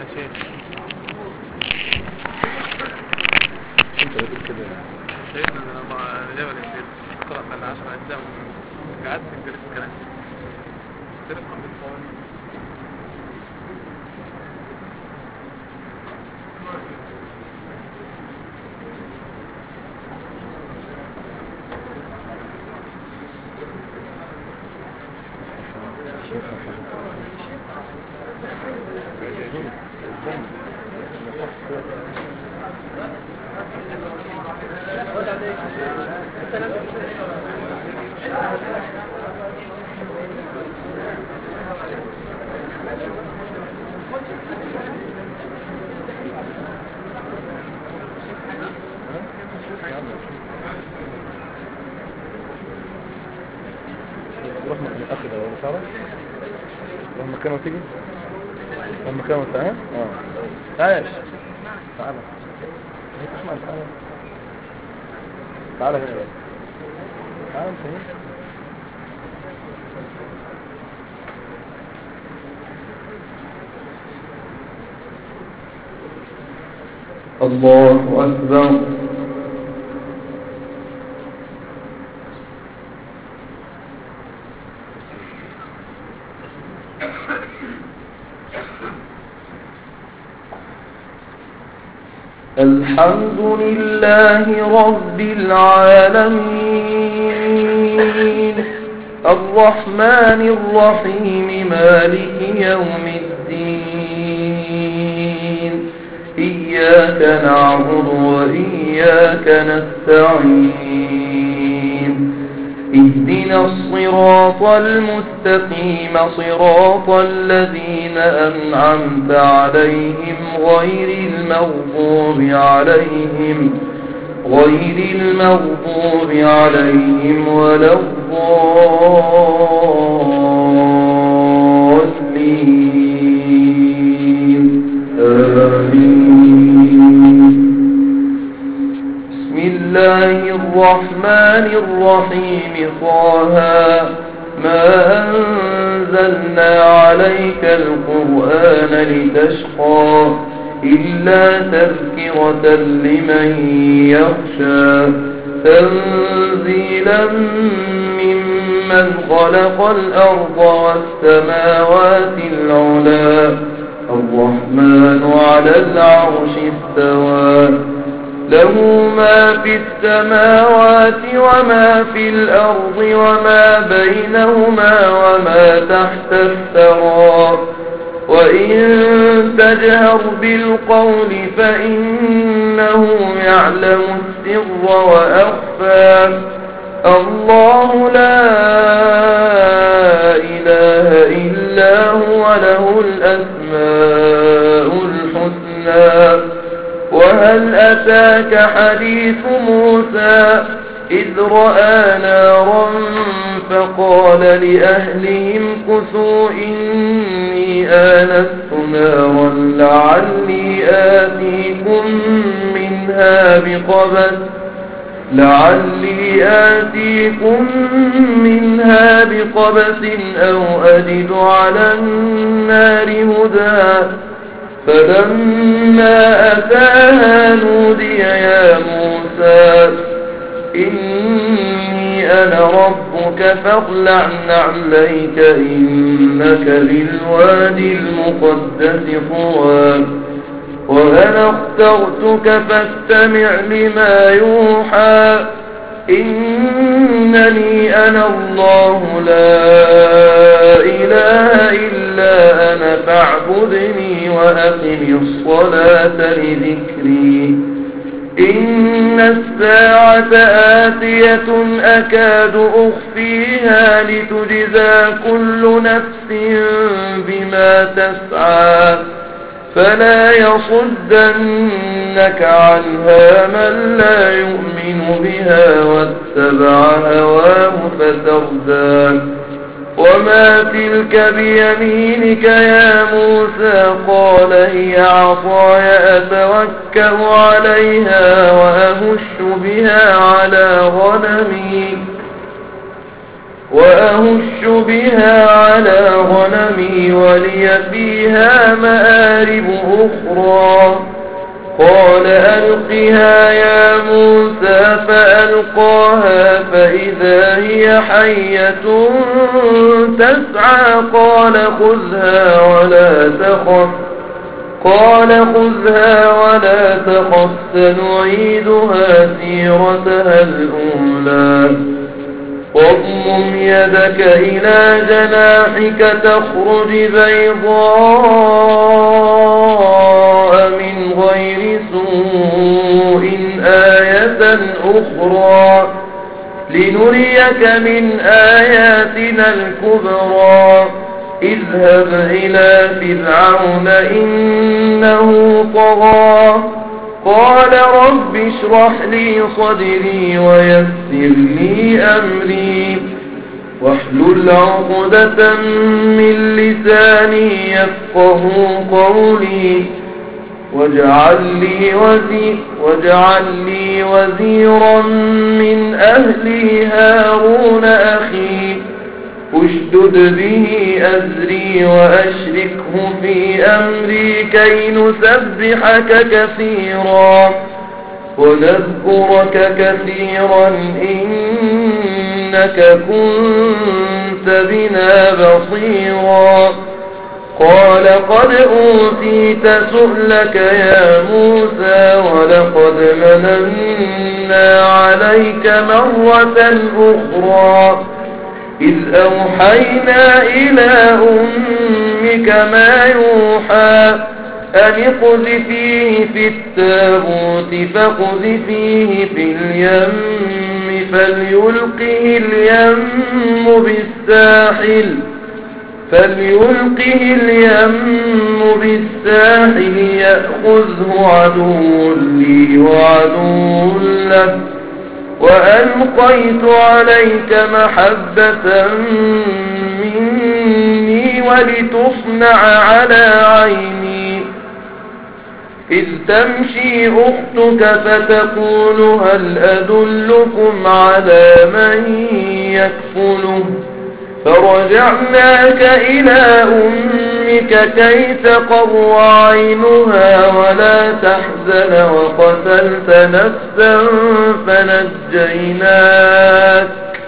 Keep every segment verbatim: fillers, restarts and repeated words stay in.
ماشي. انت بتقول كده سيدنا انا لما جبل البيت قرأت على عشر اجزاء قعدت جلست كلام ترفع بالقوانين. روح مكان الاخر ده ولا تعرف روح مكانه وتيجي روح مكانه تعال اه تعال تعال هيك اسمع تعال تعال هنا بقى تعال انت هنا الله أكبر. الحمد لله رب العالمين الرحمن الرحيم مالك يوم الدين إياك نعبد وإياك نستعين اهدنا الصراط المستقيم صراط الذين أنعمت عليهم غير المغضوب عليهم غير المغضوب عليهم ولا الضالين آمين. بسم الله الرحمن الرحيم طه ما أنزلنا عليك القرآن لتشقى إلا تذكرة لمن يخشى تنزيلا ممن خلق الأرض والسماوات العلى الرحمن على العرش استوى له ما في السماوات وما في الأرض وما بينهما وما تحت الثرى وإن تجهر بالقول فإنه يعلم السر وأخفى الله لا إله إلا هو له الأسماء الحسنى وهل أتاك حديث موسى إذ رأى نارا فقال لأهلهم كثوا إني آنست نارا لعلي آتيكم منها بقبس لعلي آتيكم منها بقبس أو أجد على النار هدى فلما أتاها نودي يا موسى إني أنا ربك فاخلع نعليك إنك بالوادي المقدس طوى وأنا اخترتك فاستمع لما يوحى إنني أنا الله لا إله إلا أنا فاعبدني وأقم الصلاة لذكري إن الساعة آتية أكاد أخفيها لتجزى كل نفس بما تسعى فلا يصدنك عنها من لا يؤمن بها واتبع هواه فتردى وما تلك بيمينك يا موسى قال هي عصاي أتوكأ عليها وأهش بها على غنمي وأهش بها على غنمي ولي فيها مآرب أخرى قال ألقها يا موسى فألقاها فإذا هي حية تسعى قال خذها ولا تخف قال خذها ولا تخف سنعيدها سيرتها الأولى واضمم يدك إلى جناحك تخرج بيضاء من غير سوء آية أخرى لنريك من آياتنا الكبرى اذهب إلى فرعون إنه طغى قال رب اشرح لي صدري ويسر لي أمري واحلل عقدة من لساني يفقه قولي واجعل لي وزي واجعل لي وزيرا من أهلي هارون أخي اشدد به أزري وأشركه في أمري كي نسبحك كثيرا ونذكرك كثيرا إنك كنت بنا بصيرا قال قد أوتيت سؤلك يا موسى ولقد مننا عليك مرة أخرى إذ أوحينا إلى أمك ما يوحى أن اقذفيه في التابوت فاقذفيه في اليم فليلقه اليم بالساحل فليلقه اليم بالساحل يأخذه عدو لي وعدو له وألقيت عليك محبة مني ولتصنع على عيني إذ تمشي أختك فتقول هل أدلكم على من يكفله فرجعناك إلى أمك كي تقر عينها ولا تحزن وقتلت نفسا فنجيناك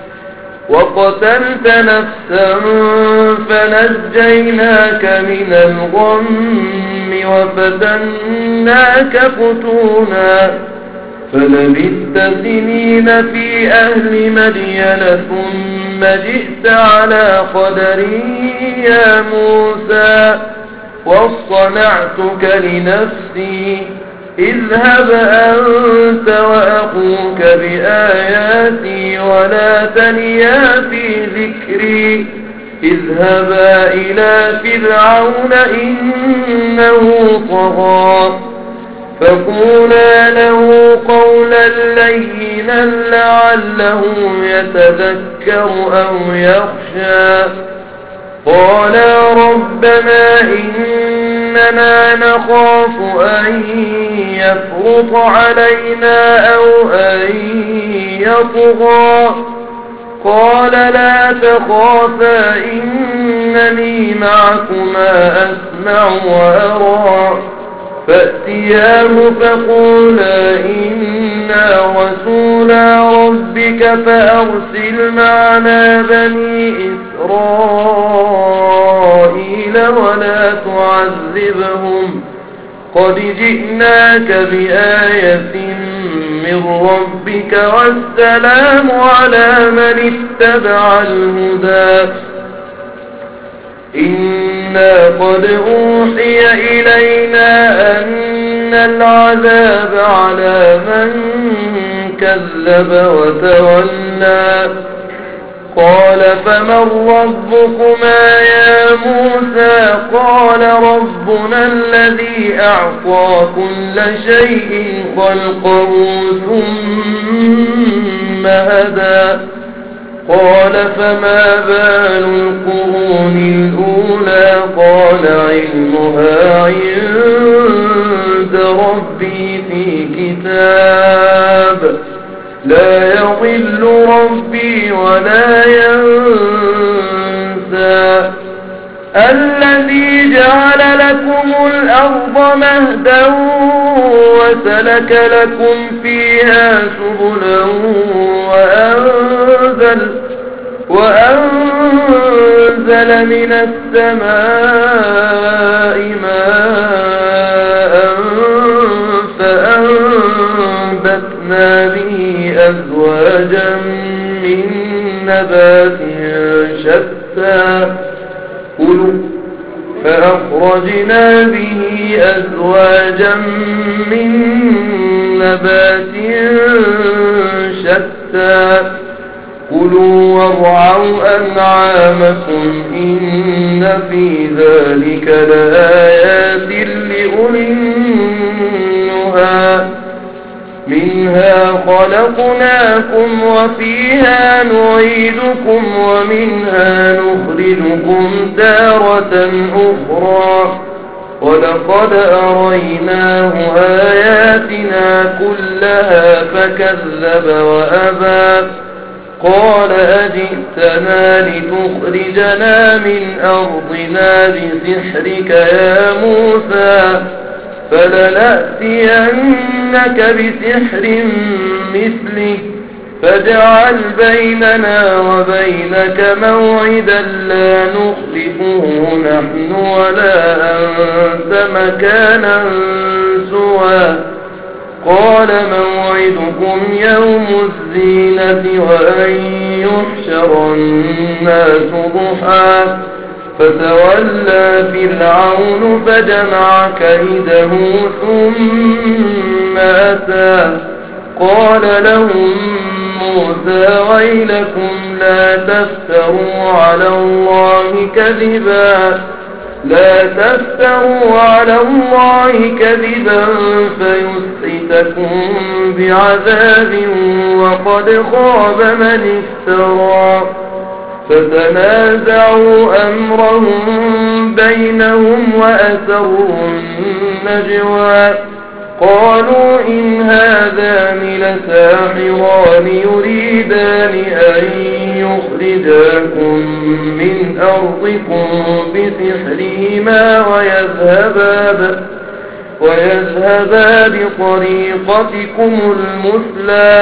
وقتلت نفسا فنجيناك من الغم وفتناك فتونا فلبثت سنين في أهل مدين ثم جئت على قدري يا موسى واصطنعتك لنفسي اذهب أنت وأخوك بآياتي ولا تنيا في ذكري اذهبا إلى فرعون إنه طغى فقولا له قولا لينا لعله يتذكر أو يخشى قالا ربنا إننا نخاف أن يفرط علينا أو أن يطغى قال لا تخافا إنني معكما أسمع وأرى فأتياه فقولا إنا رسولا ربك فأرسل معنا بني إسرائيل ولا تعذبهم قد جئناك بآية من ربك والسلام على من اتبع الهدى إنا قد أوحي إلينا أن العذاب على من كذب وتولى قال فمن ربكما يا موسى قال ربنا الذي أعطى كل شيء خلقه ثم هدى قال فما بال القرون الأولى قال علمها عند ربي في كتاب لا يضل ربي ولا ينسى الذي جعل لكم الأرض مهدا وسلك لكم فيها سبلا وأنزل, وأنزل من السماء ماء فأنبتنا به أزواجا من نبات شتى كلوا فأخرجنا به أزواجا من نبات شتى كلوا وارعوا أنعامكم إن في ذلك لآيات لأولي النهى منها خلقناكم وفيها نعيدكم ومنها نخرجكم تارة أخرى ولقد أريناه آياتنا كلها فكذب وأبى قال أجئتنا لتخرجنا من أرضنا بسحرك يا موسى فلنأتينك بسحر مثله فاجعل بيننا وبينك موعدا لا نخلفه نحن ولا أنت مكانا سوى قال موعدكم يوم الزينة وأن يحشر الناس ضحى فتولى فرعون فجمع كيده ثم أتى قال لهم موسى ويلكم لا تفتروا على الله كذبا لا تفتروا على الله كذبا فيسحتكم بعذاب وقد خاب من افترى فتنازعوا أمرهم بينهم وأسروا النجوى قالوا إن هذان لساحران يريدان أن يخرجاكم من أرضكم بسحرهما ويذهبا, ويذهبا بطريقتكم المثلى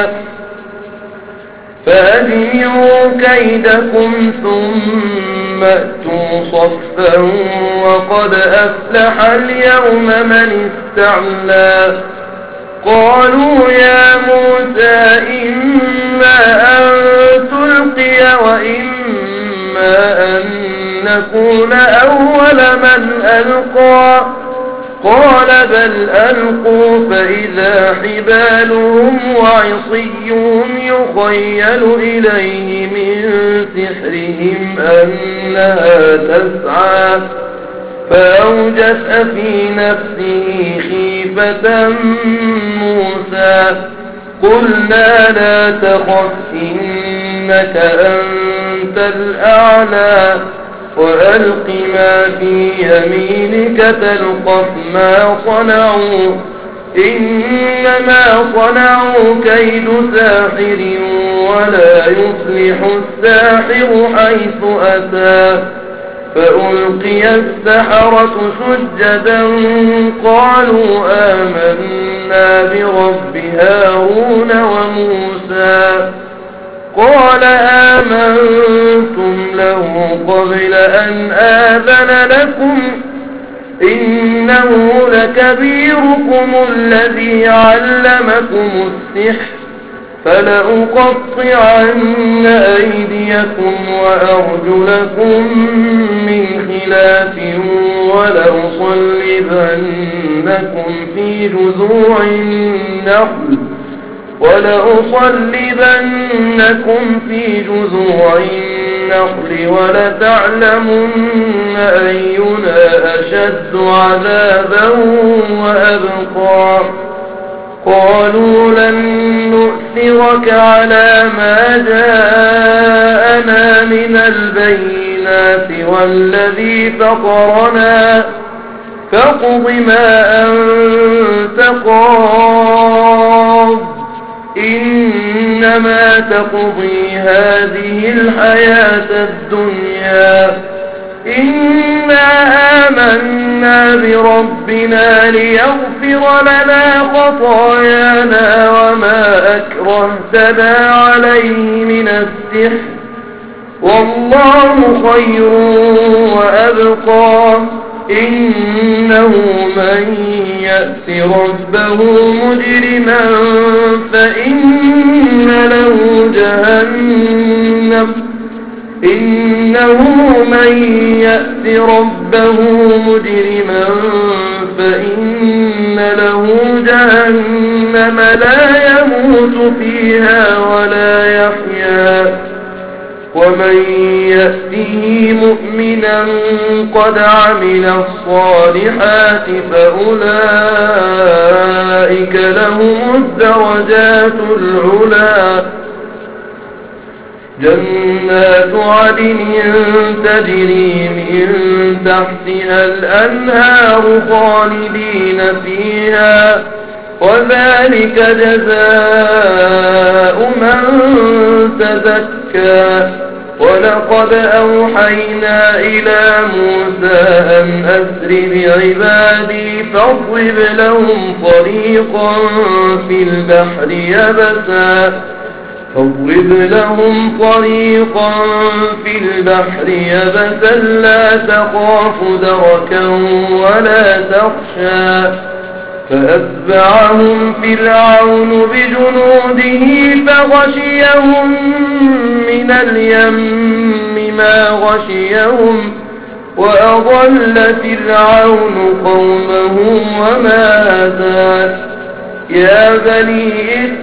فأجمعوا كيدكم ثم أتوا صفا وقد أفلح اليوم من استعلى قالوا يا موسى إما أن تلقي وإما أن نكون أول من ألقى قال بل ألقوا فإذا حبالهم وعصيهم يخيل إليه من سحرهم أنها تسعى فأوجس في نفسه خيفة موسى قلنا لا تخف إنك أنت الأعلى وألق ما في يمينك تلقف ما صنعوا إنما صنعوا كيد ساحر ولا يفلح الساحر حيث أتى فألقي السحرة سجدا قالوا آمنا برب هارون وموسى قال آمنتم له قبل أن آذن لكم إنه لكبيركم الذي علمكم السحر فلأقطعن أيديكم وأرجلكم من خلاف ولأصلبنكم في جذوع النخل ولأصلبنكم في جذوع النخل ولتعلمن أينا أشد عذابا وأبقى قالوا لن نؤثرك على ما جاءنا من البينات والذي فطرنا فاقض ما أنت قاض إنما تقضي هذه الحياة الدنيا إنا آمنا بربنا ليغفر لنا خطايانا وما أكرهتنا عليه من السحر والله خير وأبقى إنه من يأت ربه مجرما فإن له جهنم إنه من يأت ربه مجرما فإن له جهنم لا يموت فيها ولا يحيا ومن يأته مؤمنا قد عمل الصالحات فأولئك لهم الدرجات العلى جنات عدن تجري من تحتها الأنهار خالدين فيها وذلك جزاء من تزكى ولقد أوحينا إلى موسى أن أسر بعبادي فاضرب لهم طريقا في البحر يبسا فاضرب لهم طريقا في البحر يبسا لا تخاف دركا ولا تخشى فأتبعهم فرعون بجنوده فغشيهم من اليم ما غشيهم وأضل فرعون قومه وما هدى يا بني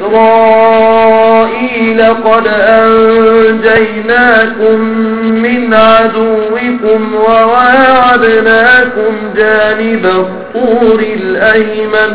إسرائيل قد أنجيناكم من عدوكم وواعدناكم جانب الطور الأيمن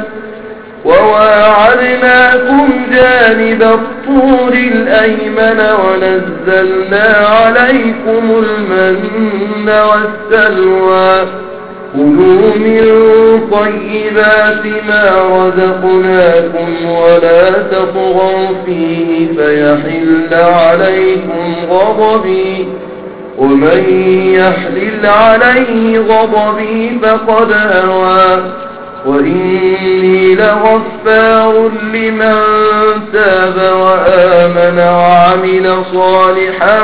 وواعدناكم جانب الطور الأيمن ونزلنا عليكم المن والسلوى كلوا من طيبات ما رزقناكم ولا تطغوا فيه فيحل عليكم غضبي ومن يحلل عليه غضبي فقد هوى وإني لغفار لمن تاب وآمن وعمل صالحا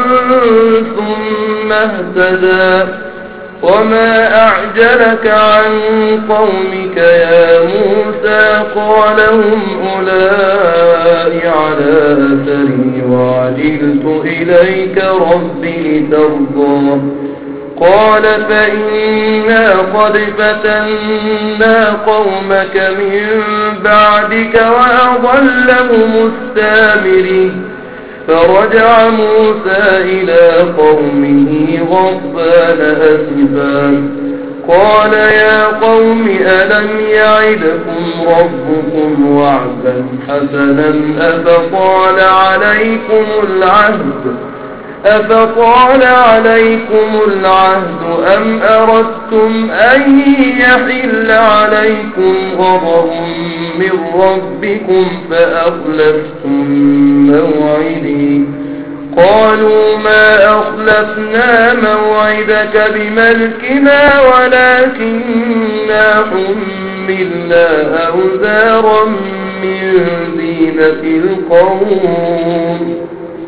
ثم اهتدى وما أعجلك عن قومك يا موسى قال هم أولئك على أثري وعجلت إليك ربي لترضى قال فإنا قد فتنا قومك من بعدك وأضلهم السامري فرجع موسى إلى قومه غضبان أسفا قال يا قوم ألم يعدكم ربكم وعدا حسنا أفطال عليكم العهد أفطال عليكم العهد أم أردتم أن يحل عليكم غضب من ربكم فأخلفتم موعدي قالوا ما أخلفنا موعدك بملكنا ولكننا حملنا أوزارا من زينة القوم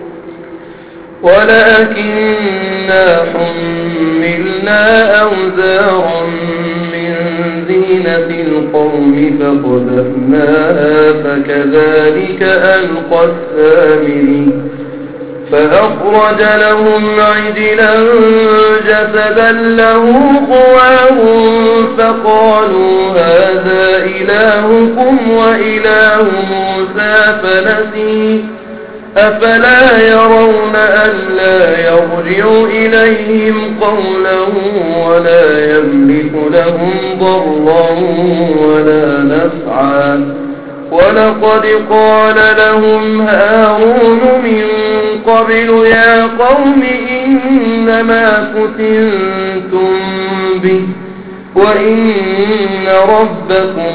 ولكننا حملنا أوزارا من زينة القوم فقذفناها فكذلك ألقى السامري فأخرج لهم عجلا جسدا له خوار فقالوا هذا إلهكم وإله موسى فنسي أفلا يرون ألا يرجع إليهم قولا ولا يملك لهم ضرا ولا نفعا ولقد قال لهم هارون من قبل يا قوم إنما فتنتم به وإن ربكم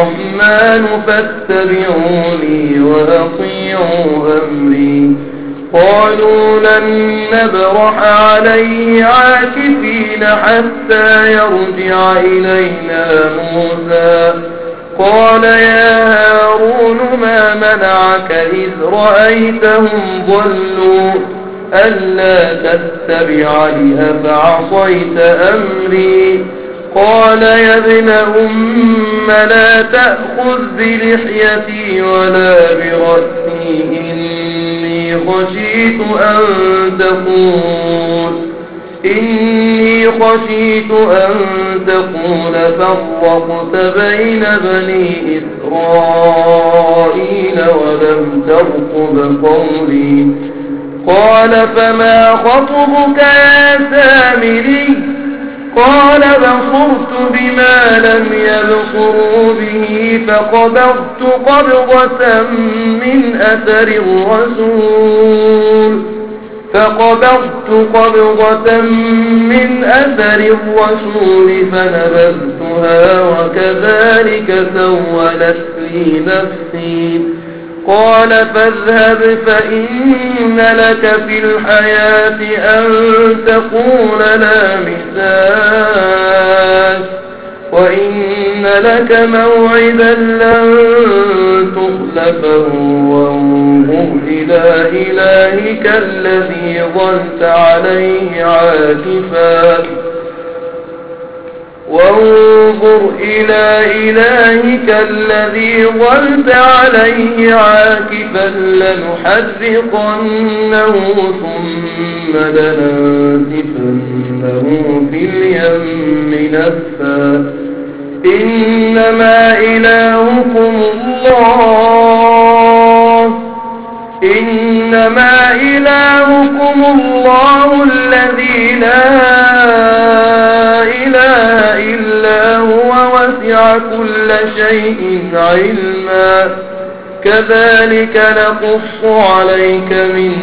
الرحمن فاتبعوني وأطيعوا أمري قالوا لن نبرح عليه عاكفين حتى يرجع إلينا موسى قال يا هارون ما منعك إذ رأيتهم ضلوا ألا تتبعني أفعصيت أمري قال يا ابن أم لا تأخذ بلحيتي ولا برأسي إني خشيت أن تقول إني خشيت أن تقول فرقت بين بني إسرائيل ولم ترقب قولي قال فما خطبك يا سامري قال بصرت بما لم يبصروا به فقبضت قبضة من أثر الرسول فقبضت قبضة من أثر الرسول فنبذتها وكذلك سولت لي نفسي قال فاذهب فإن لك في الحياة أن تقول لا مساس وإن لك موعدا لن تخلفه وانظر إلى إلهك الذي ظلت عليه عاكفا وانظر إلى إلهك الذي ظلت عليه عاكفا لنحرقنه ثم لننسفنه في اليم نسفا إنما إلهكم الله إنما إلهكم الله الذي لا إله إلا هو وسع كل شيء علما كذلك نقص عليك من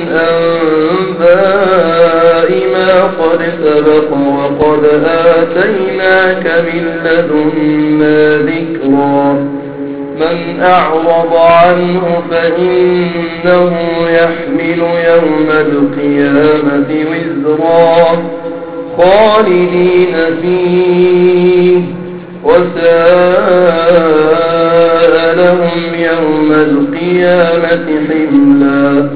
أنباء ما قد سبق وقد آتيناك من لدنا ذكرا من أعرض عنه فإنه يحمل يوم القيامة وزرا خالدين فيه وساء لهم يوم القيامة حملا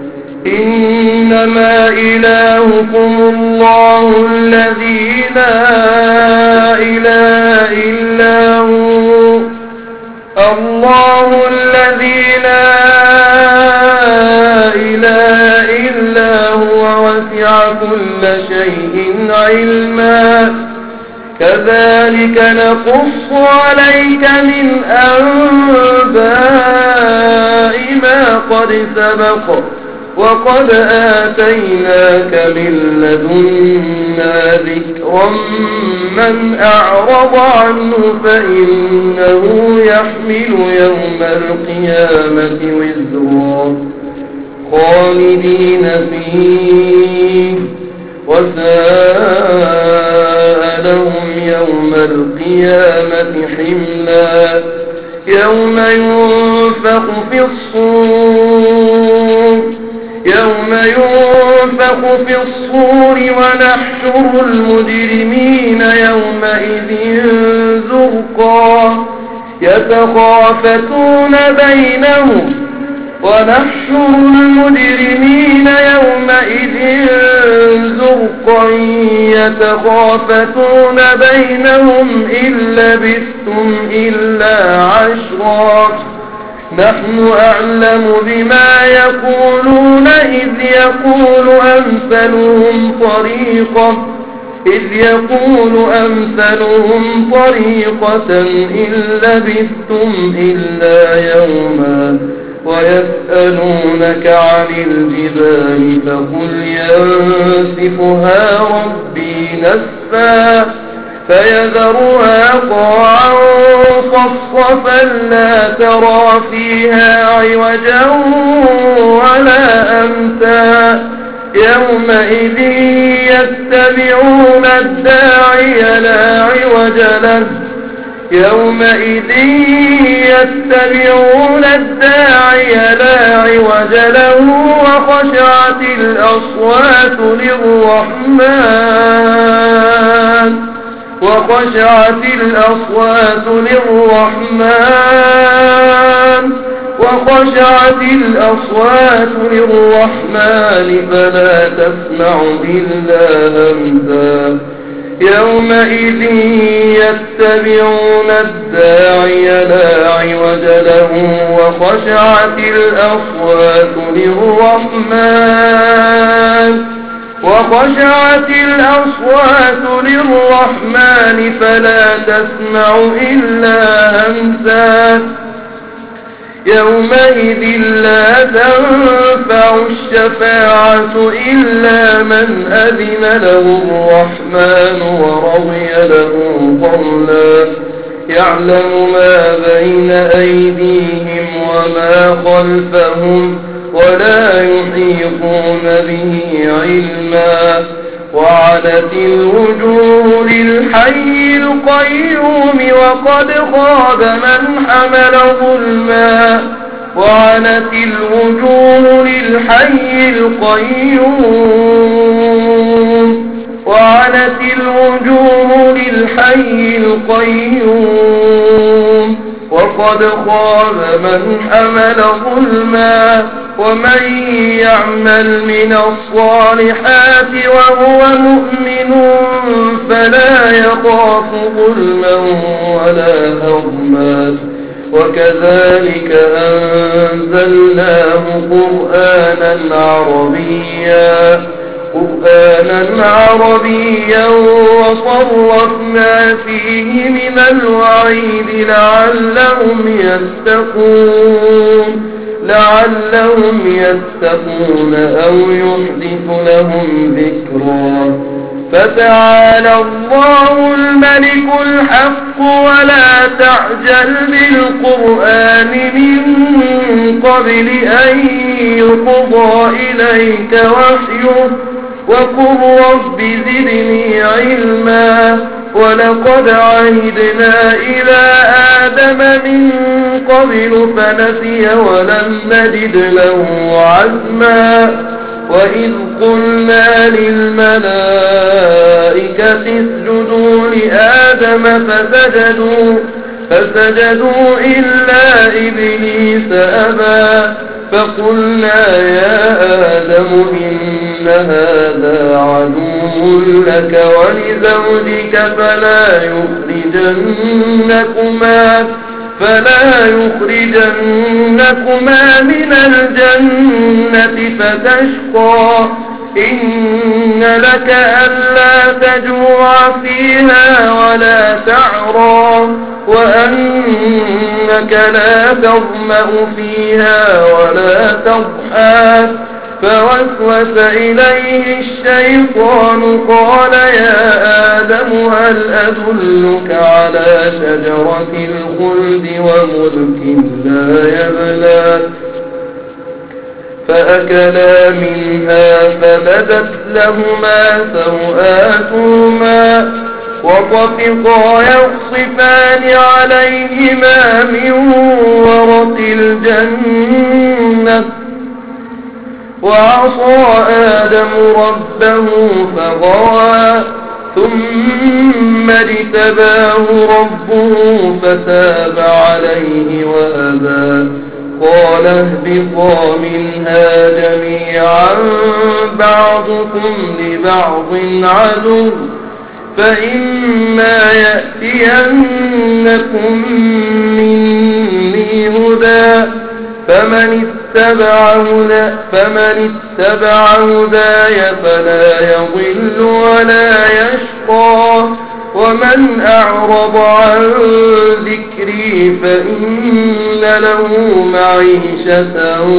إنما إلهكم الله الذي لا إله إلا هو الله الذي لا إله إلا هو وسع كل شيء علما كذلك نقص عليك من أنباء ما قد سبق وقد آتيناك من لدنا ذكرا من أعرض عنه فإنه يحمل يوم القيامة وزرا خالدين فيه وساء لهم يوم القيامة حملا يوم ينفخ في الصور يوم ينفخ في الصور ونحشر المجرمين يومئذ زرقا يتخافتون بينهم ونحشر المجرمين يومئذ زرقا يتخافتون بينهم إن لبثتم إلا عشرا نحن أعلم بما يقولون إذ يقول أمثلهم طريقة إذ يقول أمثلهم طريقة إن لبثتم إلا يوما ويسألونك عن الجبال فقل ينسفها ربي نسفا فيذرها قاعا صفصفا لا ترى فيها عوجا ولا أمتا يومئذ يتبعون الداعي لا عوج له يومئذ يتبعون الداعي لا عوج له وخشعت الأصوات للرحمن وخشعت الأصوات للرحمن وخشعت الأصوات للرحمن فلا تسمع إلا همسا يومئذ يتبعون الداعي لا عوج له وخشعت الأصوات للرحمن وخشعت الأصوات للرحمن فلا تسمع إلا همسا يومئذ لا تنفع الشفاعة إلا من أذن له الرحمن ورضي له قولا يعلم ما بين أيديهم وما خلفهم ولا يحيطون به علما وعنت الوجوه للحي القيوم وقد خاب من حمل ظلما وعنت الوجوه للحي القيوم وعنت الوجوه للحي القيوم وقد خاب من حمل ظلما ومن يعمل من الصالحات وهو مؤمن فلا يخاف ظلما ولا هضما وكذلك أنزلناه قرآنا عربيا قرآنا عربيا وصرفنا فيه من الوعيد لعلهم يتقون لعلهم يتقون أو يحدث لهم ذكرا فتعالى الله الملك الحق ولا تعجل بالقرآن من قبل أن يقضى إليك وحيه وقل رب زدني علما ولقد عهدنا إلى آدم من قبل فنسي ولم نجد له عزما وإذ قلنا للملائكة اسجدوا لآدم فسجدوا فسجدوا إلا إبليس أبى فقلنا يا آدم إن هذا عدو لك ولزوجك فلا يخرجنكما فلا يخرجنكما من الجنة فتشقى إن لك ألا تجوع فيها ولا تعرى وأنك لا تظمأ فيها ولا تضحى فوسوس إليه الشيطان قال يا آدم هل أدلك على شجرة الخلد وملك لا يبلى فأكلا منها فبدت لهما سوآتهما وطفقا يخصفان عليهما من ورق الجنة وعصى آدم ربه فغوى ثم اجتباه ربه فتاب عليه وأبى قال اهبطا منها جميعا بعضكم لبعض عدو فإما يأتينكم مني هدى فمن اتبع هدى فمن اتبع هداي فلا يضل ولا يشقى ومن أعرض عن ذكري فإن له معيشة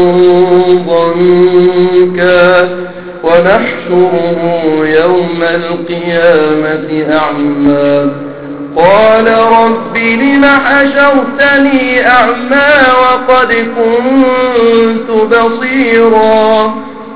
ضنكا ونحشره يوم القيامة أعمى قال رب لم حشرتني أعمى وقد كنت بصيرا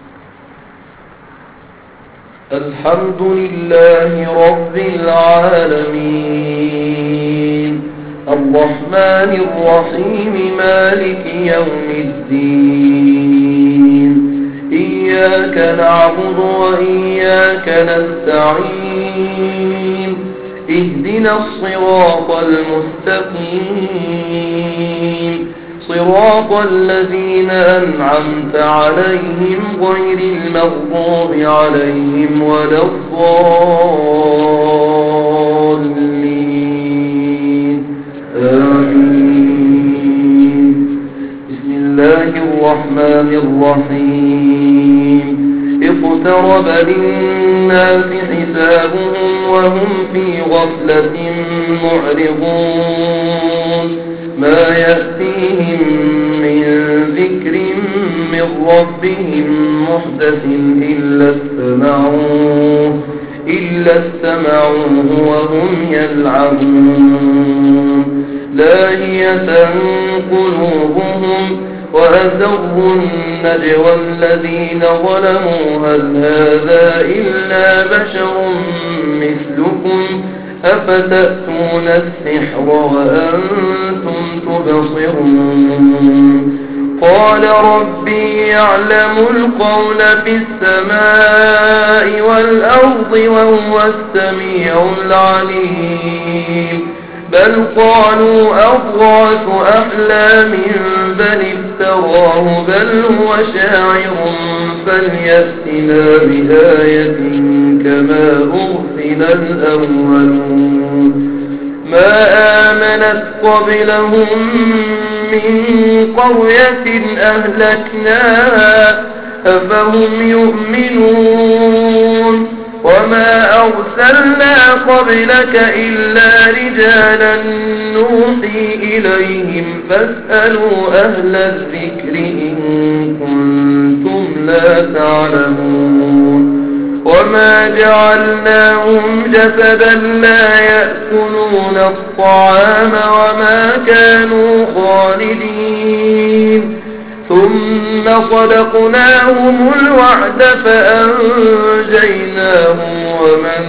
الحمد لله رب العالمين الرحمن الرحيم مالك يوم الدين إياك نعبد وإياك نستعين اهدنا الصراط المستقيم صراط الذين أنعمت عليهم غير المغضوب عليهم ولا الضالين آمين. بسم الله الرحمن الرحيم اقترب للناس حسابهم وهم في غفلة معرضون ما يأتيهم من ذكر من ربهم محدث إلا استمعوه إلا استمعوه وهم يلعبون لاهية قلوبهم وأسروا النجوى الذين ظلموا هل هذا إلا بشر مثلكم أفتأتون السحر وأنتم تبصرون قال ربي يعلم القول في السماء والأرض وهو السميع العليم بل قالوا أضغاث أحلام بل افتراه بل هو شاعر فليأتنا بآية كما أرسل الأولون ما آمنت قبلهم من قرية أهلكناها أفهم يؤمنون وما أرسلنا قبلك إلا رجالا نوحي إليهم فاسألوا أهل الذكر إن كنتم لا تعلمون وما جعلناهم جسدا لا يأكلون الطعام وما كانوا خالدين ثم صدقناهم الوعد فأنجيناهم ومن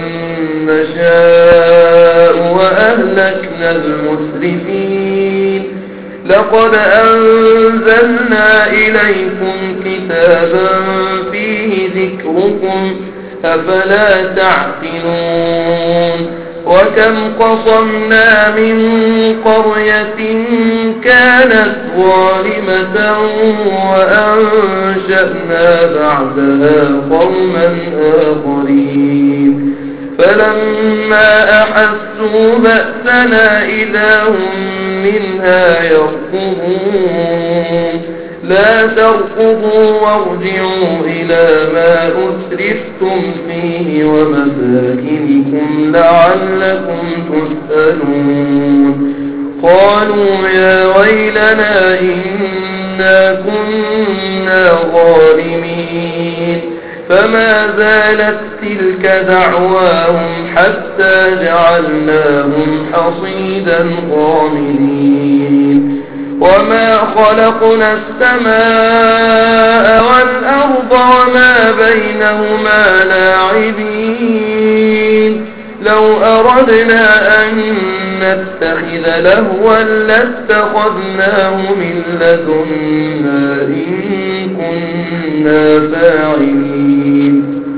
نشاء وأهلكنا المسرفين لقد أنزلنا إليكم كتابا فيه ذكركم أفلا تعقلون وكم قصمنا من قرية كانت ظالمة وأنشأنا بعدها قوما آخرين فلما أحسوا بأسنا إذا هم منها يركضون لا تركضوا وارجعوا إلى ما أسرفتم فيه ومساكنكم لعلكم تسألون قالوا يا ويلنا إنا كنا ظالمين فما زالت تلك دعواهم حتى جعلناهم حصيدا خامدين وما خلقنا السماء والأرض وما بينهما لاعبين لو أردنا أن نتخذ لهوا لاتخذناه من لدنا إن كنا فاعلين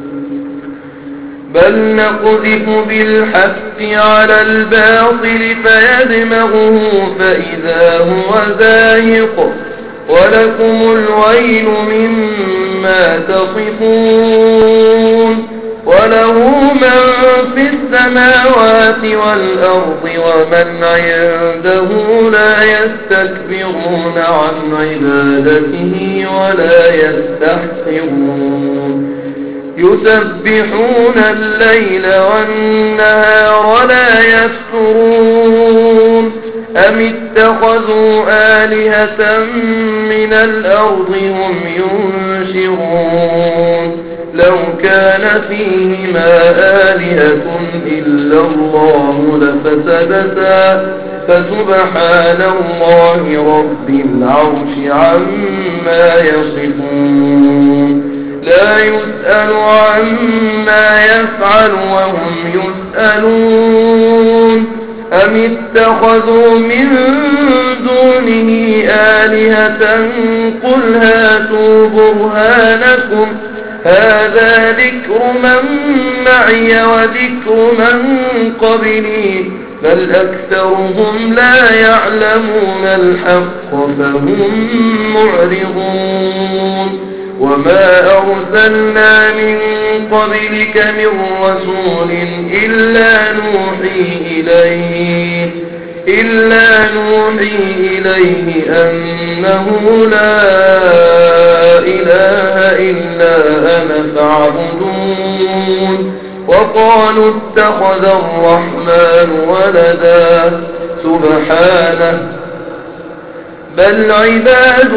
بل نقذف بالحق على الباطل فيدمغه فإذا هو زاهق ولكم الويل مما تصفون وله من في السماوات والأرض ومن عنده لا يستكبرون عن عبادته ولا يستحسرون يسبحون الليل والنهار لا يفترون أم اتخذوا آلهة من الأرض هم ينشرون لو كان فيهما آلهة إلا الله لفسدتا فسبحان الله رب العرش عما يصفون لا يسأل عما يفعل وهم يسألون أم اتخذوا من دونه آلهة قل هاتوا برهانكم هذا ذكر من معي وذكر من قبلي بل أكثرهم لا يعلمون الحق فهم معرضون وما أرسلنا من قبلك من رسول إلا نوحي إليه إلا نوحي إليه أنه لا إله إلا أنا فاعبدون وقالوا اتخذ الرحمن ولدا سبحانه بل عباد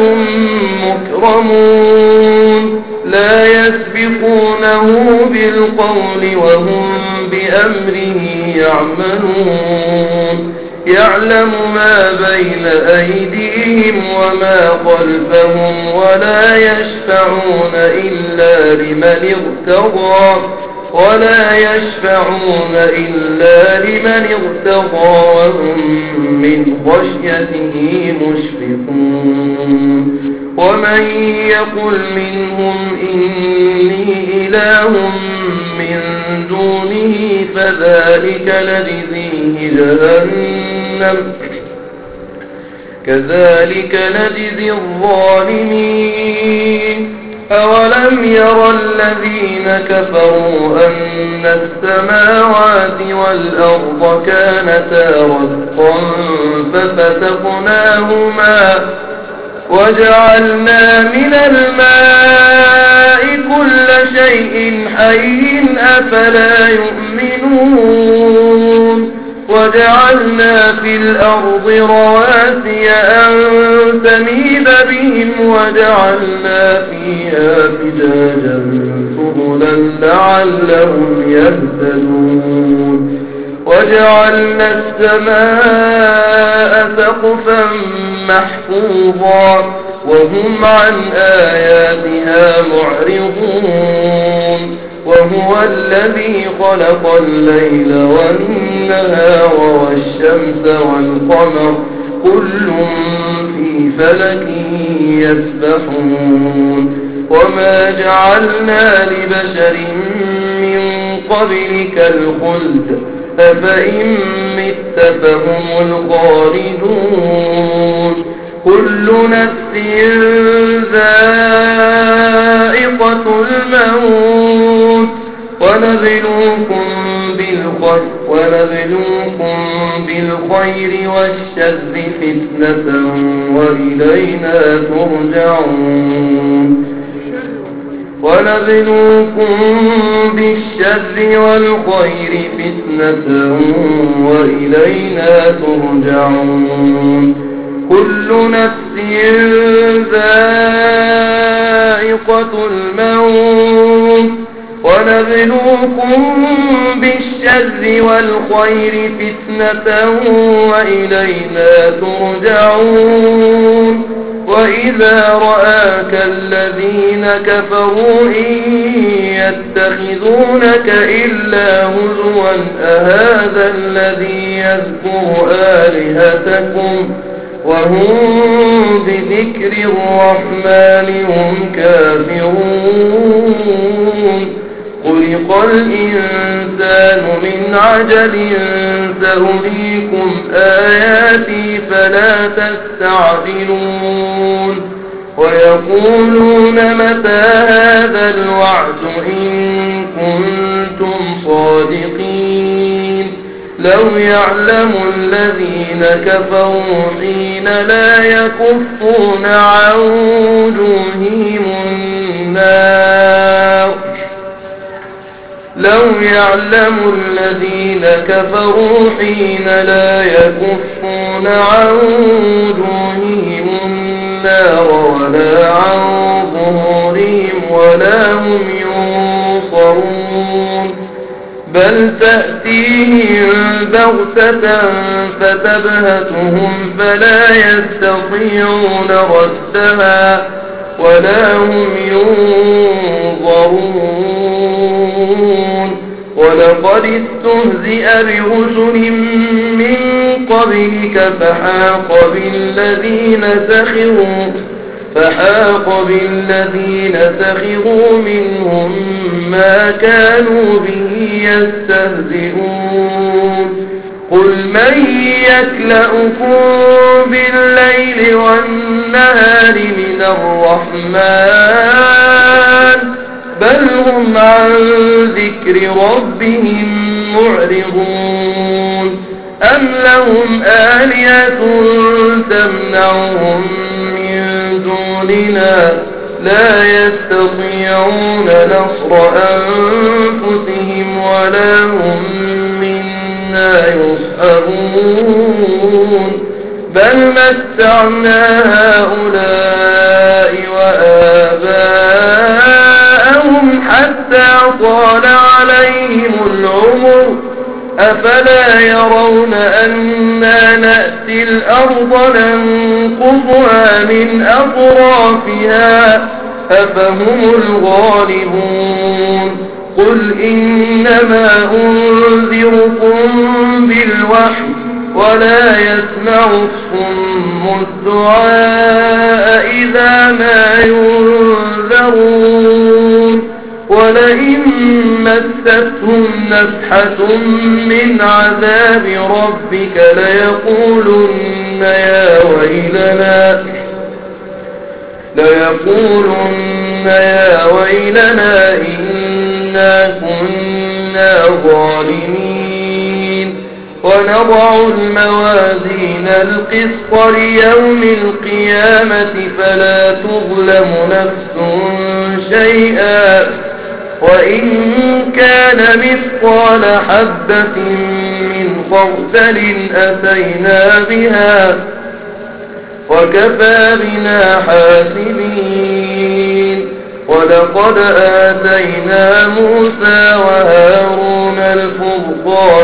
مكرمون لا يسبقونه بالقول وهم بأمره يعملون يعلم ما بين أيديهم وما خلفهم ولا يشفعون إلا لمن ارتضى ولا يشفعون إلا لمن ارتضى وهم من خشيته مشفقون ومن يقل منهم إني إله من دونه فذلك نجزيه جهنم كذلك نجزي الظالمين أولم ير الذين كفروا أن السماوات والأرض كانتا رتقا ففتقناهما وجعلنا من الماء كل شيء حي أفلا يؤمنون وجعلنا في الأرض رواسي أن تميد بهم وجعلنا فيها فجاجا سبلا لعلهم يهتدون وجعلنا السماء سقفا محفوظا وهم عن آياتها معرضون وهو الذي خلق الليل والنهار والشمس والقمر كل في فلك يسبحون وما جعلنا لبشر من قبلك الخلد أفإن مت فهم الخالدون كل نفس ذائقة الموت ونبلوكم بالخير ونبلوكم بالخير والشر فتنة وإلينا ترجعون ونبلوكم بالشر والخير فتنة وإلينا ترجعون كل نفس ذائقة الموت ونبلوكم بالشر والخير فتنة وإلينا ترجعون وإذا رآك الذين كفروا إن يتخذونك إلا هزوا أهذا الذي يذكر آلهتكم وهم بذكر الرحمن هم كافرون خلق الإنسان من عجل سأريكم آياتي فلا تستعجلون ويقولون متى هذا الوعد إن كنتم صادقين لو يعلم الذين كفروا حين لا يكفون عن وجوههم النار لو يعلم الذين كفروا حين لا يكفون عن وجوههم النار ولا عن ظهورهم ولا هم ينصرون بل تأتيهم بغتة فتبهتهم فلا يستطيعون ردها ولا هم ينظرون ولقد استهزئ برسل من قبلك فحاق بالذين سخروا فحاق بالذين سخروا منهم ما كانوا به يستهزئون قل من يكلأكم بالليل والنهار من الرحمن بل هم عن ذكر ربهم معرضون أم لهم آلهة تمنعهم من دوننا لا يستطيعون نصر أنفسهم ولا هم منا يصحبون بل متعنا هؤلاء وآباءهم حتى طال عليهم العمر أفلا يرون أنا نأتي الأرض ننقصها من أطرافها أفهم الغالبون قل إنما أنذركم بالوحي ولا يسمع الصم الدعاء إذا ما ينذرون ولئن مستهم نفحة من عذاب ربك ليقولن يا ويلنا ليقولن يا ويلنا إنا كنا ظالمين ونضع الموازين القسط ليوم القيامة فلا تظلم نفس شيئا وإن كان مثقال حبة من خردل أتينا بها وكفى بنا حاسبين ولقد آتينا موسى وهارون الفرقان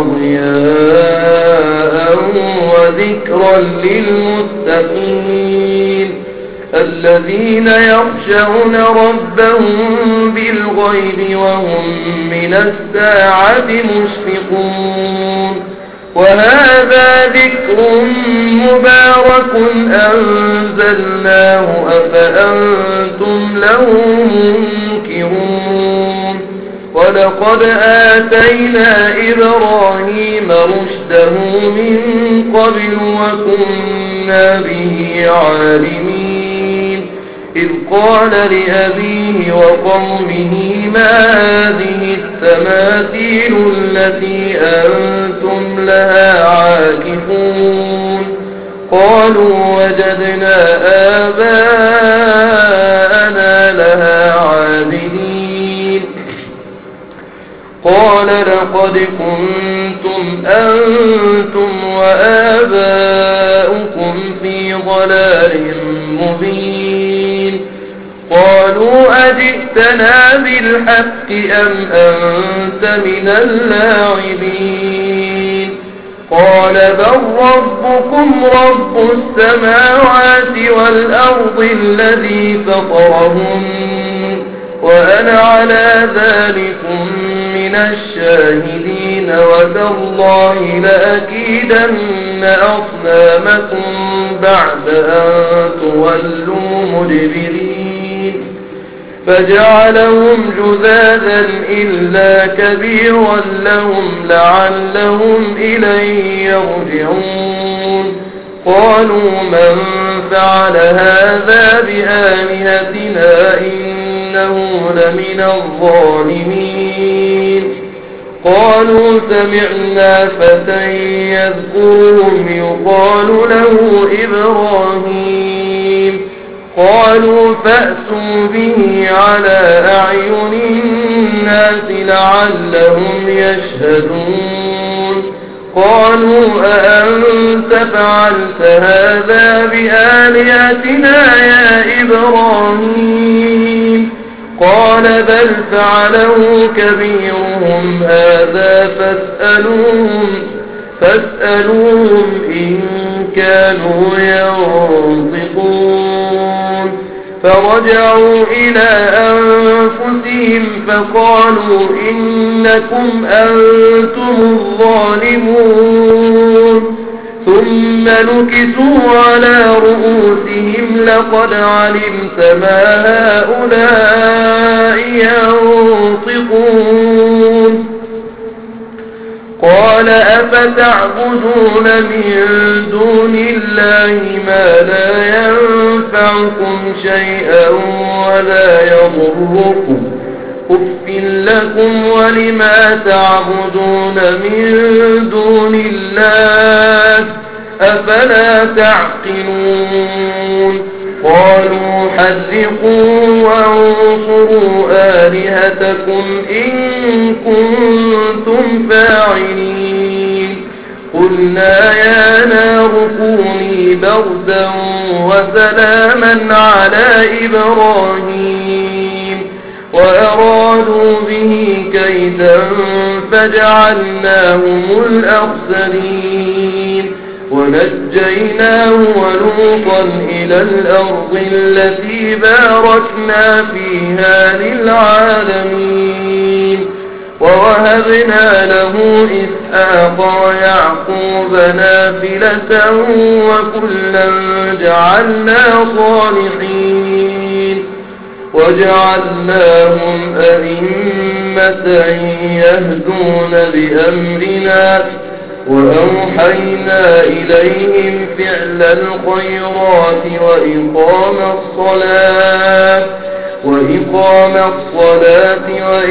وضياء وذكرا للمتقين الذين يخشون ربهم بالغيب وهم من الساعة مشفقون وهذا ذكر مبارك أنزلناه أفأنتم له منكرون ولقد آتينا إبراهيم رشده من قبل وكنا به عالمين إذ قال لأبيه وقومه ما هذه التماثيل التي أنتم لها عاكفون قالوا وجدنا آباءنا لها عابدين قال لقد كنتم أنتم وآباؤكم في ضلال مبين قالوا أجئتنا بالحق أم أنت من اللاعبين قال بل ربكم رب السماوات والأرض الذي فطرهم وأنا على ذلكم من الشاهدين وتالله لأكيدن أصنامكم بعد أن تولوا مدبرين فجعلهم جذاذا إلا كبيرا لهم لعلهم إليه يرجعون قالوا من فعل هذا بآلهتنا إنه لمن الظالمين قالوا سمعنا فتى يذكرهم يقال له إبراهيم قالوا فأتوا به على أعين الناس لعلهم يشهدون قالوا أأنت فعلت هذا بآلهتنا يا إبراهيم قال بل فعله كبيرهم هذا فاسألوهم فاسألوهم إن كانوا ينطقون فرجعوا إلى أنفسهم فقالوا إنكم أنتم الظالمون ثم نكسوا على رؤوسهم لقد علمت ما هؤلاء ينطقون قال أفتعبدون من دون الله ما لا ينفعكم شيئا ولا يضركم أف لكم ولما تعبدون من دون الله أفلا تعقلون قالوا حرقوا وانصروا آلهتكم إن كنتم فاعلين قلنا يا نار كوني بردا وسلاما على إبراهيم وأرادوا به كيدا فجعلناهم الأخسرين ونجيناه ولوطا إلى الأرض التي باركنا فيها للعالمين ووهبنا له إسحاق ويعقوب نافلة وكلا جعلنا صالحين وجعلناهم أئمة يهدون بأمرنا وأوحينا إليهم فعل الخيرات وإقام الصلاة وإقام الصلاة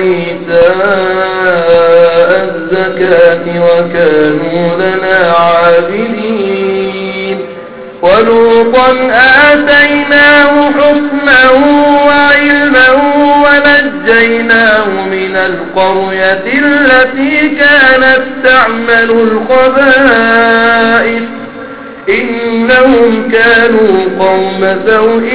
وإيتاء الزكاة وكانوا لنا عابدين ولوطا آتيناه حكما وعلما ونجيناه من القرية التي كانت تعمل الخبائث إنهم كانوا قوم سوء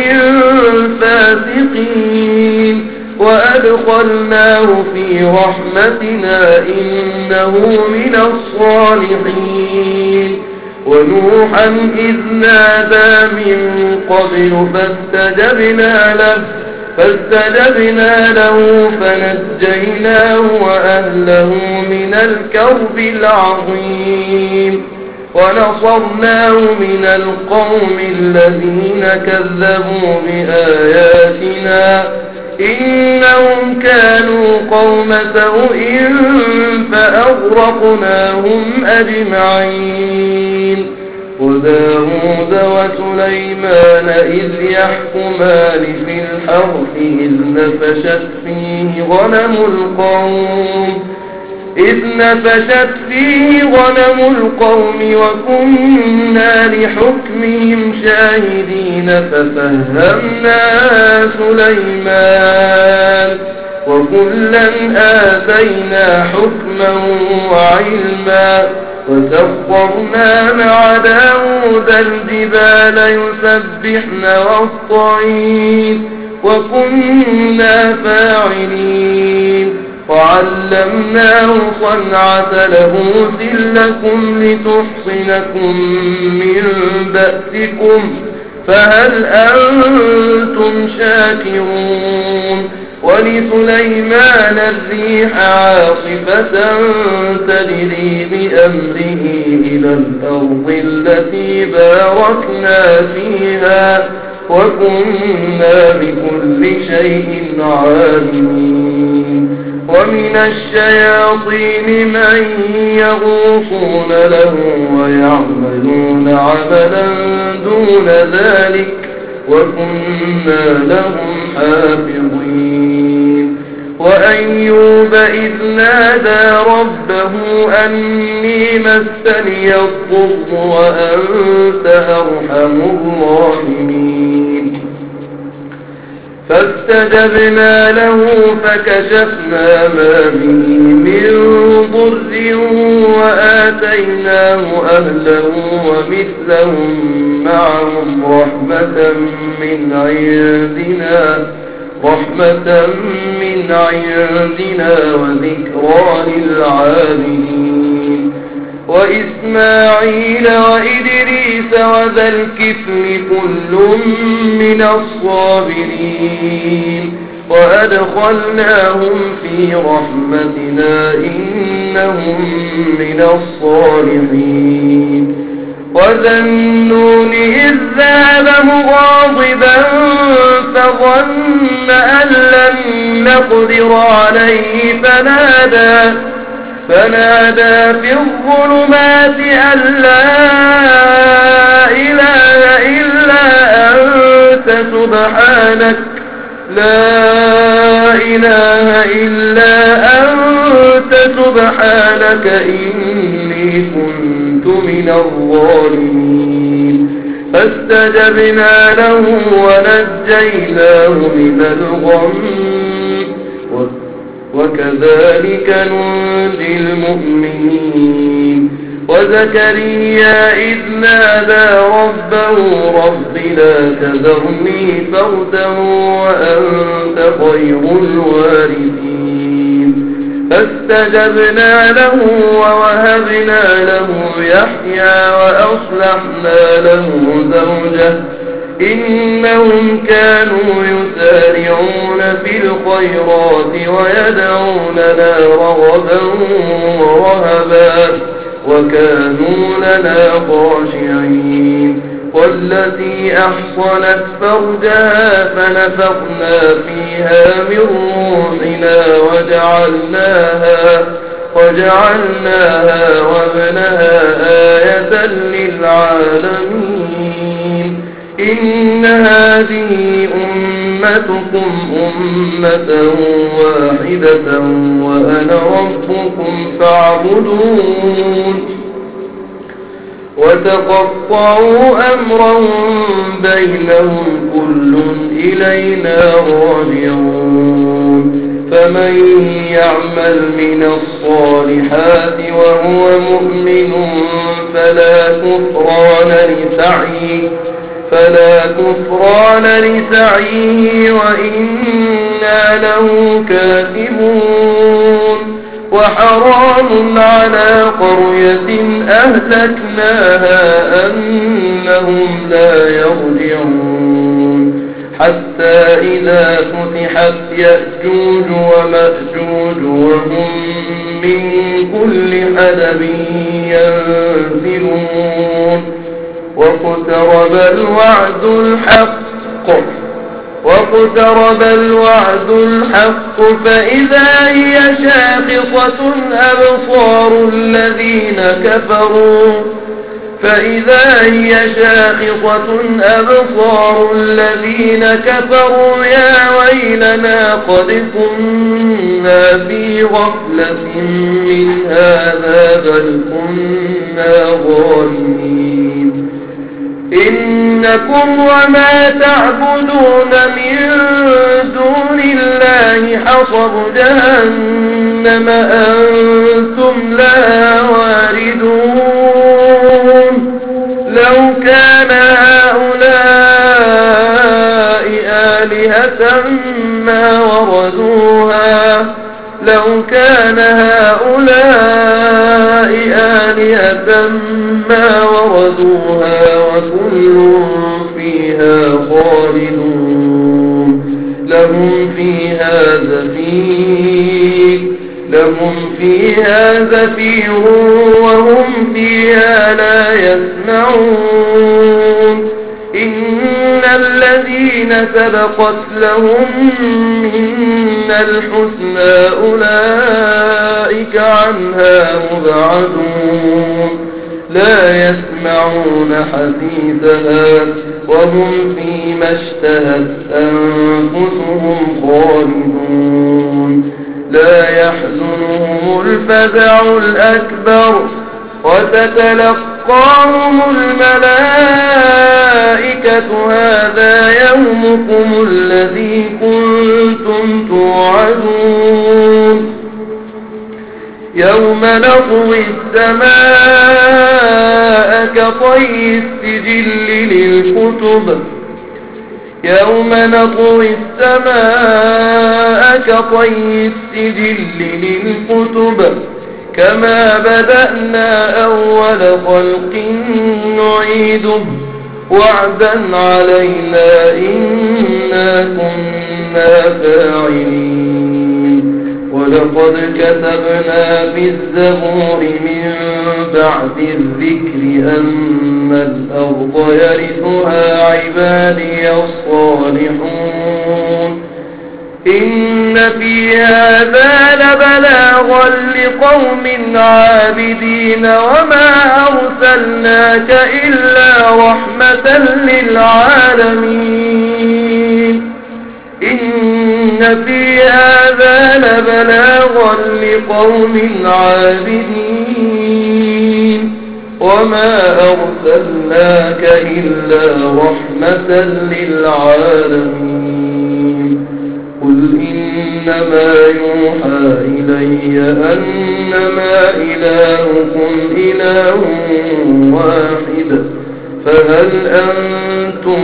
فاسقين وأدخلناه في رحمتنا إنه من الصالحين ونوحا إذ نادى من قبل فاستجبنا له فاستجبنا له فنجيناه وأهله من الكرب العظيم ونصرناه من القوم الذين كذبوا بآياتنا إنهم كانوا قوم سوء فأغرقناهم أجمعين وداود وسليمان إذ يحكمان في الحرث إذ نفشت فيه غنم القوم إذ نفشت فيه غنم القوم وكنا لحكمهم شاهدين ففهمنا سليمان وكلا آتينا حكما وعلما وسخرنا مع داود الجبال يسبحن والطير وكنا فاعلين وعلمناه صنعة لبوس لكم لتحصنكم من بأسكم فهل أنتم شاكرون ولسليمان الريح عاصفة تجري بأمره إلى الأرض التي باركنا فيها وكنا بكل شيء عالمين ومن الشياطين من يغوصون له ويعملون عملا دون ذلك وكنا لهم حافظين وأيوب إذ نادى ربه أني مسني الضر وأنت أرحم الراحمين فاستجبنا له فكشفنا ما به من ضر وآتيناه أهله ومثلهم معهم رحمة من عندنا رحمة من عندنا وذكرى للعالمين وإسماعيل وإدريس وذا الكفل كل من الصابرين وأدخلناهم في رحمتنا إنهم من الصالحين وذا النون إذ ذهب مغاضبا فظن أن لن نقدر عليه فنادى فنادى في الظلمات أن لا إله إلا أنت سبحانك لا إله إلا أنت سبحانك إني كنت من الظالمين فاستجبنا له ونجيناه من الغم وكذلك ننجي المؤمنين وزكريا إذ نادى ربه رب لا تذرني فردا وأنت خير الوارثين فاستجبنا له ووهبنا له يحيى وأصلحنا له زوجه إنهم كانوا يسارعون في الخيرات ويدعوننا رغبا ورهبا وكانوا لنا خاشعين والتي أحصنت فرجها فنفخنا فيها من روحنا وجعلناها وجعلناها وابنها آية للعالمين إن هذه أمتكم أمة واحدة وأنا ربكم فاعبدون وتقطعوا أمرهم بينهم كل إلينا راجعون فمن يعمل من الصالحات وهو مؤمن فلا كفران لسعيه فلا كفران لسعيه وإنا له كاتبون وحرام على قرية أهلكناها أنهم لا يرجعون حتى إذا فتحت يأجوج ومأجوج وهم من كل حدب ينزلون واقترب الوعد الحق واقترب الوعد الحق فإذا هي شاخصة أبصار الذين كفروا فإذا هي شاخصة أبصار الذين كفروا يا ويلنا قد كنا في غفلة من هذا بل كنا ظالمين إنكم وما تعبدون من دون الله حصب جهنم أنتم لها واردون لو كان هؤلاء آلهة ما وردوها لو كان هؤلاء آلهة ما وردوها وكل فيها خالدون لهم فيها زفير لهم فيها زفير وهم فيها لا يسمعون إن الذين سبقت لهم منا الحسنى أولئك عنها مبعدون لا يسمعون حديثها وهم فيما اشتهت أنفسهم خالدون لا يحزنهم الفزع الأكبر وتتلقاهم الملائكة هذا يومكم الذي كنتم توعدون يوم نطوي السماء كطي السجل للكتب يوم نطوي السماء كطي السجل للكتب كما بدأنا أول خلق نعيده وعدا علينا إنا كنا فاعلين ولقد كتبنا في الزبور من بعد الذكر أن الأرض يرثها عبادي الصالحون إن في هذا لبلاغا لقوم عابدين وما أرسلناك إلا رحمة للعالمين إن في هذا لبلاغا لقوم عابدين وما أرسلناك إلا رحمة للعالمين قل إنما يوحى إلي أنما إلهكم إله واحد فهل أنتم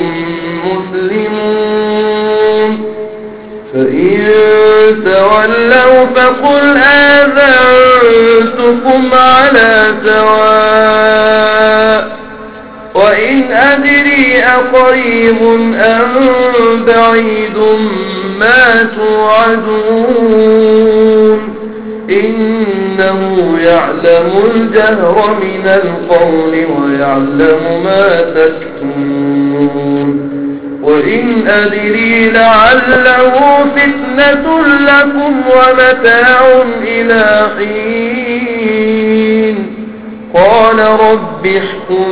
مسلمون فإن تولوا فقل آذنتكم على سواء وإن أدري أقريب أم بعيد ما توعدون إنه يعلم الجهر من القول ويعلم ما تكتمون وإن أدري لعله فتنة لكم ومتاع إلى حين قال رب احكم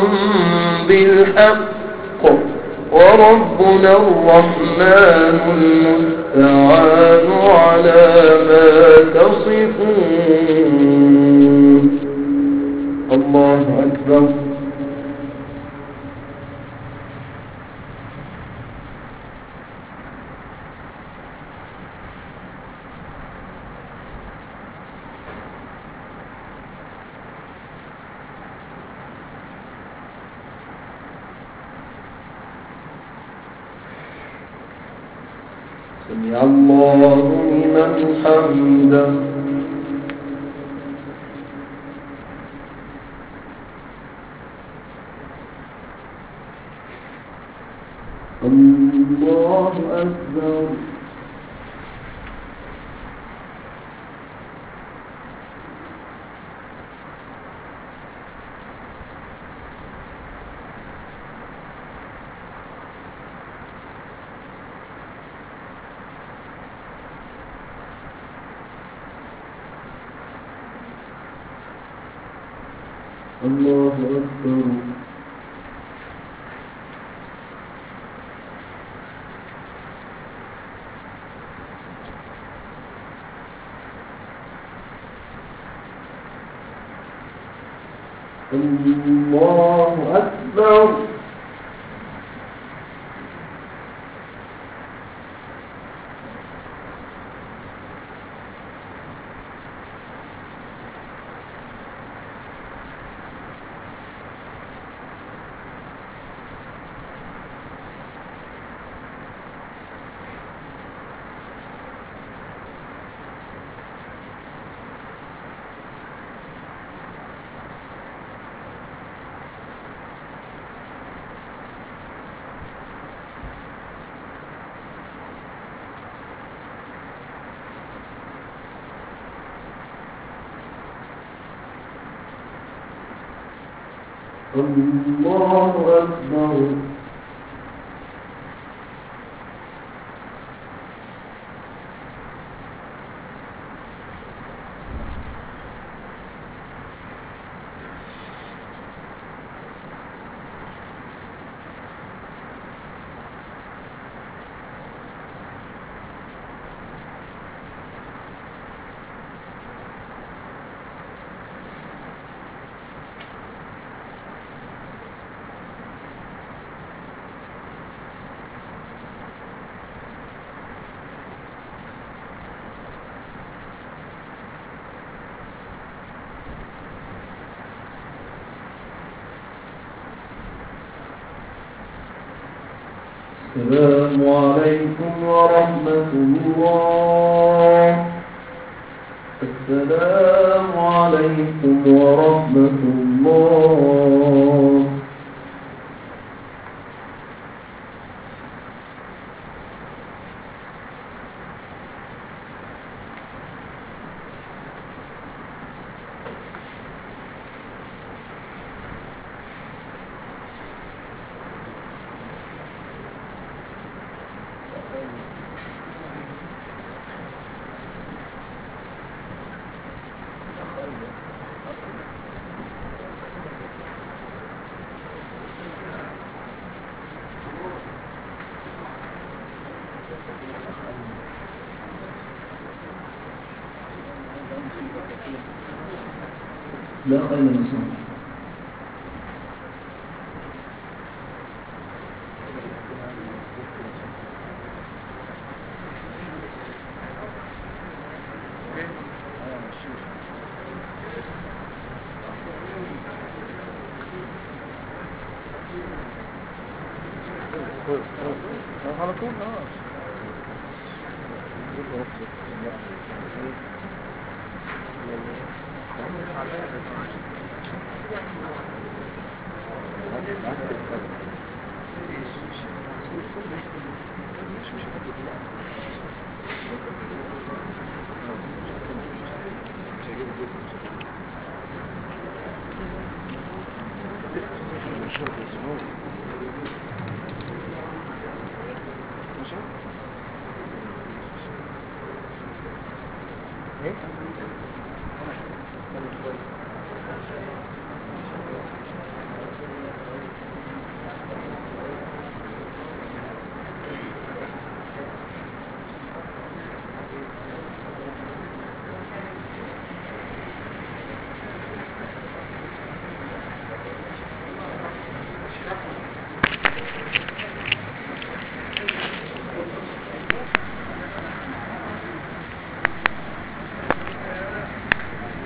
بالحق وربنا الرحمن المستعان على ما تصفون الله أكبر سمع الله لمن حمده الله أكبر الله أكبر الله أكبر الله أكبر السلام عليكم ورحمة الله. السلام عليكم ورحمة الله. لا خير النساء. على طول اه ايه